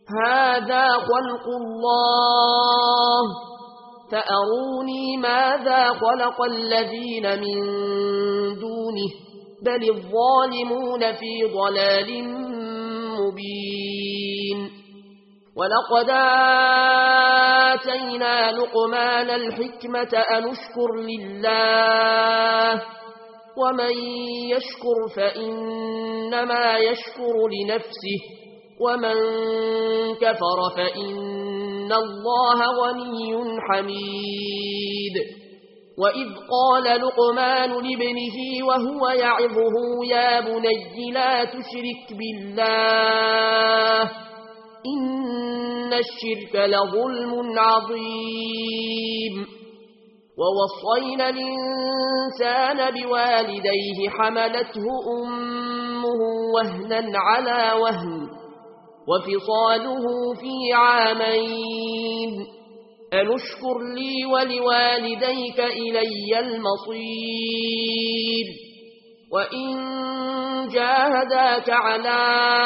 هذا خلق الله فأروني ماذا خلق الذين من دونه بل الظالمون في ضلال مبين ولقد آتينا لقمان الحكمة أن اشكر لله ومن يشكر فإنما يشكر لنفسه ومن كفر فإن الله غني حميد وإذ قال لقمان لابنه وهو يعظه يا بني لا تشرك بالله إن الشرك لظلم عظيم ووصينا الإنسان بوالديه حملته أمه وهنا على وهن وفصاله في عامين أن اشكر لي ولوالديك إلي المصير وإن جاهداك على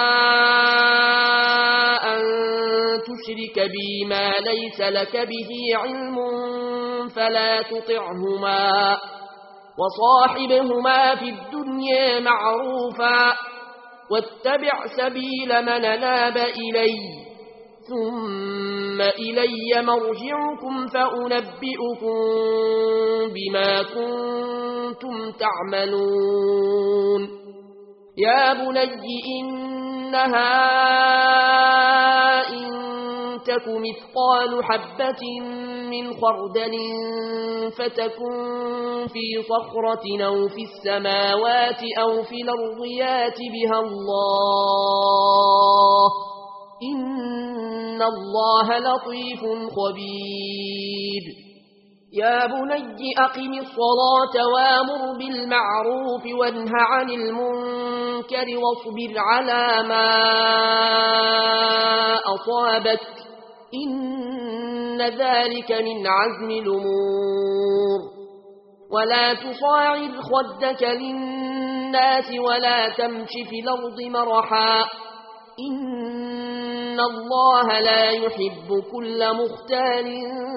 أن تشرك بي ما ليس لك به علم فلا تطعهما وصاحبهما في الدنيا معروفا واتبع سبيل من ناب إلي ثم إلي مرجعكم فأنبئكم بما كنتم تعملون يا بني إنها إن تك مثقال حبة من خردل فتكن في صخرة أو في السماوات أو في الأرض يات بها الله إن الله لطيف خبير يا بني أقم الصلاة وامر بالمعروف وانه عن المنكر واصبر على ما أصابك إن ذلك من عزم الأمور ولا تصاعد خدك للناس ولا تمش في الأرض مرحا إن الله لا يحب كل مختال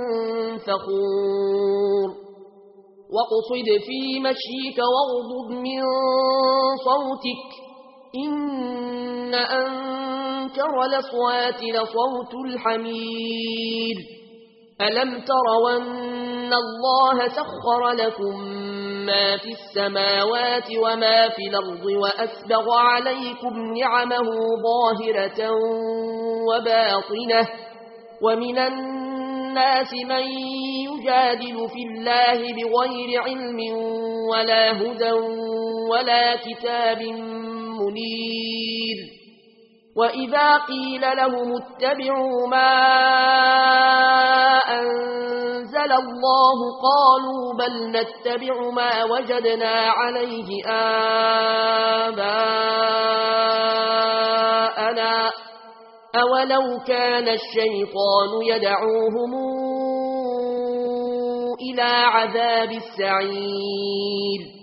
فخور واقصد في مشيك واغضض من صوتك إن أنكر الأصوات لصوت الحمير ألم تروا أن الله سخر لكم ما في السماوات وما في الأرض وأسبغ عليكم نعمه ظاهرة وباطنة ومن الناس من يجادل في الله بغير علم ولا هدى ولا كتاب منير وإذا قيل لهم اتبعوا ما أنزل الله قالوا بل نتبع ما وجدنا عليه آباءنا أولو كان الشيطان يدعوهم إلى عذاب السعير